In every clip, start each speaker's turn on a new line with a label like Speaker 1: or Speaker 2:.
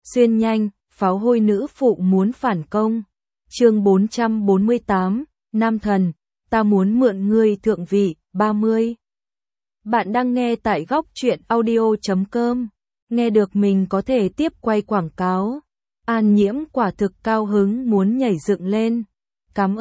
Speaker 1: Xuyên nhanh, pháo hôi nữ phụ muốn phản công. Chương 448, Nam thần, ta muốn mượn ngươi thượng vị, 30. Bạn đang nghe tại góc truyện audio.com. Nghe được mình có thể tiếp quay quảng cáo. An Nhiễm quả thực cao hứng muốn nhảy dựng lên. Cảm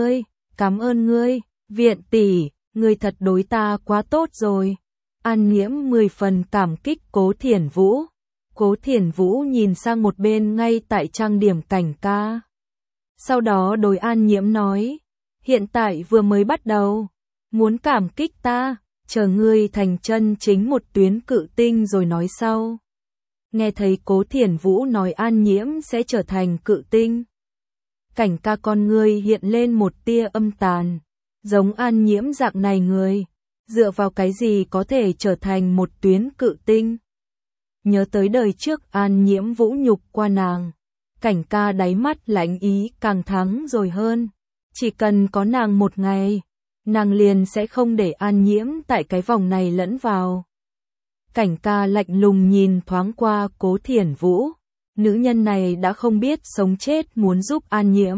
Speaker 1: ơn ngươi, Viện tỷ, ngươi thật đối ta quá tốt rồi. An Nhiễm 10 phần cảm kích Cố Thiển Vũ. Cố Thiển Vũ nhìn sang một bên ngay tại trang điểm cảnh ca. Sau đó đối An Nhiễm nói, hiện tại vừa mới bắt đầu, muốn cảm kích ta, chờ ngươi thành chân chính một tuyến cự tinh rồi nói sau. Nghe thấy Cố Thiển Vũ nói An Nhiễm sẽ trở thành cự tinh. Cảnh ca con ngươi hiện lên một tia âm tàn, giống An Nhiễm dạng này người, dựa vào cái gì có thể trở thành một tuyến cự tinh. Nhớ tới đời trước An Nhiễm vũ nhục qua nàng, cảnh ca đáy mắt lãnh ý càng thắng rồi hơn. Chỉ cần có nàng một ngày, nàng liền sẽ không để An Nhiễm tại cái vòng này lẫn vào. Cảnh ca lạnh lùng nhìn thoáng qua Cố Thiển Vũ, nữ nhân này đã không biết sống chết muốn giúp An Nhiễm.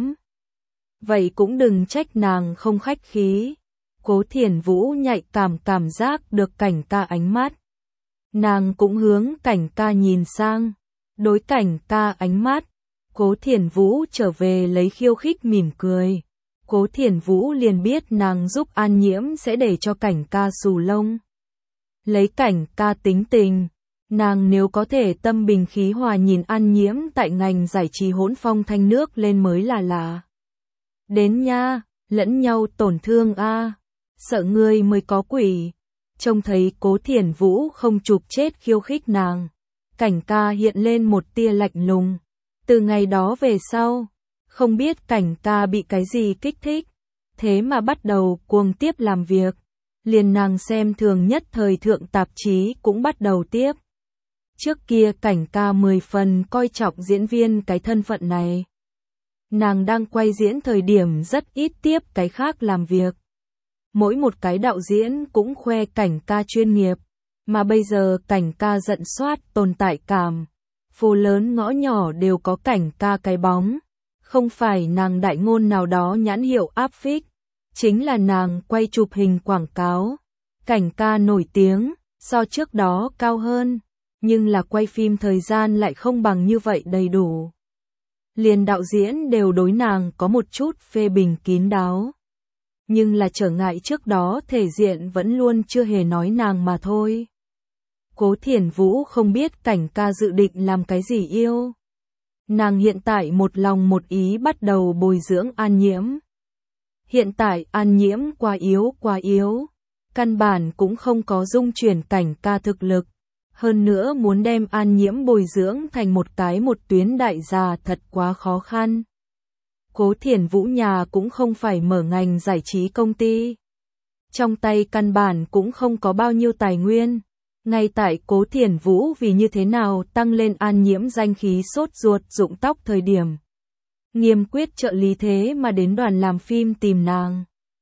Speaker 1: Vậy cũng đừng trách nàng không khách khí. Cố Thiển Vũ nhạy cảm giác được cảnh ca ánh mắt. Nàng cũng hướng cảnh ca nhìn sang, đối cảnh ca ánh mắt. Cố Thiển Vũ trở về lấy khiêu khích mỉm cười. Cố Thiển Vũ liền biết nàng giúp An Nhiễm sẽ để cho cảnh ca xù lông. Lấy cảnh ca tính tình, nàng nếu có thể tâm bình khí hòa nhìn An Nhiễm tại ngành giải trí hỗn phong thanh nước lên mới là lạ. Đến nha, lẫn nhau tổn thương a, sợ ngươi mới có quỷ. Trông thấy Cố Thiển Vũ không chụp chết khiêu khích nàng, cảnh ca hiện lên một tia lạnh lùng. Từ ngày đó về sau, không biết cảnh ca bị cái gì kích thích, thế mà bắt đầu cuồng tiếp làm việc. Liền nàng xem thường nhất thời thượng tạp chí cũng bắt đầu tiếp. Trước kia cảnh ca 10 phần coi trọng diễn viên cái thân phận này. Nàng đang quay diễn thời điểm rất ít tiếp cái khác làm việc. Mỗi một cái đạo diễn cũng khoe cảnh ca chuyên nghiệp, mà bây giờ cảnh ca giận soát tồn tại cảm. Phố lớn ngõ nhỏ đều có cảnh ca cái bóng. Không phải nàng đại ngôn nào đó nhãn hiệu áp phích, chính là nàng quay chụp hình quảng cáo. Cảnh ca nổi tiếng, so trước đó cao hơn, nhưng là quay phim thời gian lại không bằng như vậy đầy đủ. Liền đạo diễn đều đối nàng có một chút phê bình kín đáo. Nhưng là trở ngại trước đó thể diện vẫn luôn chưa hề nói nàng mà thôi. Cố Thiển Vũ không biết cảnh ca dự định làm cái gì yêu. Nàng hiện tại một lòng một ý bắt đầu bồi dưỡng An Nhiễm. Hiện tại An Nhiễm quá yếu, căn bản cũng không có dung chuyển cảnh ca thực lực. Hơn nữa muốn đem An Nhiễm bồi dưỡng thành một tuyến đại gia thật quá khó khăn. Cố Thiển Vũ nhà cũng không phải mở ngành giải trí công ty. Trong tay căn bản cũng không có bao nhiêu tài nguyên. Ngay tại Cố Thiển Vũ vì như thế nào tăng lên An Nhiễm danh khí sốt ruột rụng tóc thời điểm. Nghiêm Quyết trợ lý thế mà đến đoàn làm phim tìm nàng.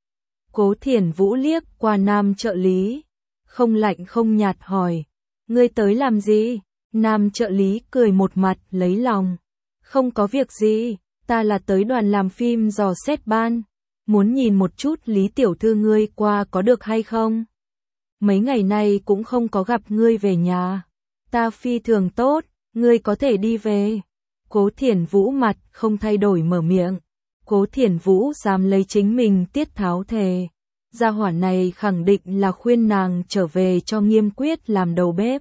Speaker 1: Cố Thiển Vũ liếc qua nam trợ lý, không lạnh không nhạt hỏi, ngươi tới làm gì? Nam trợ lý cười một mặt lấy lòng, không có việc gì, ta là tới đoàn làm phim dò xét ban, muốn nhìn một chút Lý tiểu thư ngươi qua có được hay không? Mấy ngày nay cũng không có gặp ngươi về nhà, ta phi thường tốt, ngươi có thể đi về. Cố Thiển Vũ mặt không thay đổi mở miệng. Cố Thiển Vũ dám lấy chính mình tiết tháo thề. Gia hỏa này khẳng định là khuyên nàng trở về cho Nghiêm Quyết làm đầu bếp.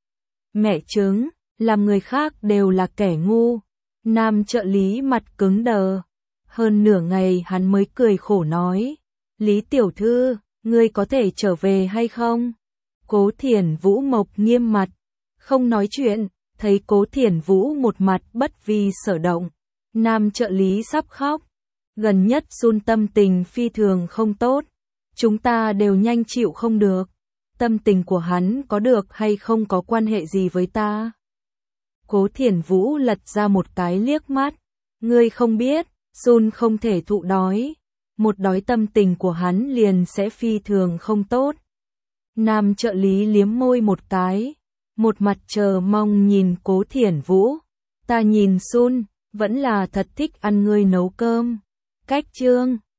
Speaker 1: Mẹ chứng, làm người khác đều là kẻ ngu. Nam trợ lý mặt cứng đờ. Hơn nửa ngày hắn mới cười khổ nói. Lý tiểu thư, ngươi có thể trở về hay không? Cố Thiển Vũ mộc nghiêm mặt, không nói chuyện. Thấy Cố Thiển Vũ một mặt bất vi sở động, nam trợ lý sắp khóc. Gần nhất Sun tâm tình phi thường không tốt, chúng ta đều nhanh chịu không được. Tâm tình của hắn có được hay không có quan hệ gì với ta? Cố Thiển Vũ lật ra một cái liếc mắt, ngươi không biết, Sun không thể thụ đói, một đói tâm tình của hắn liền sẽ phi thường không tốt. Nam trợ lý liếm môi một cái. Một mặt chờ mong nhìn Cố Thiển Vũ, Ta nhìn Sun, vẫn là thật thích ăn ngươi nấu cơm. Cách chương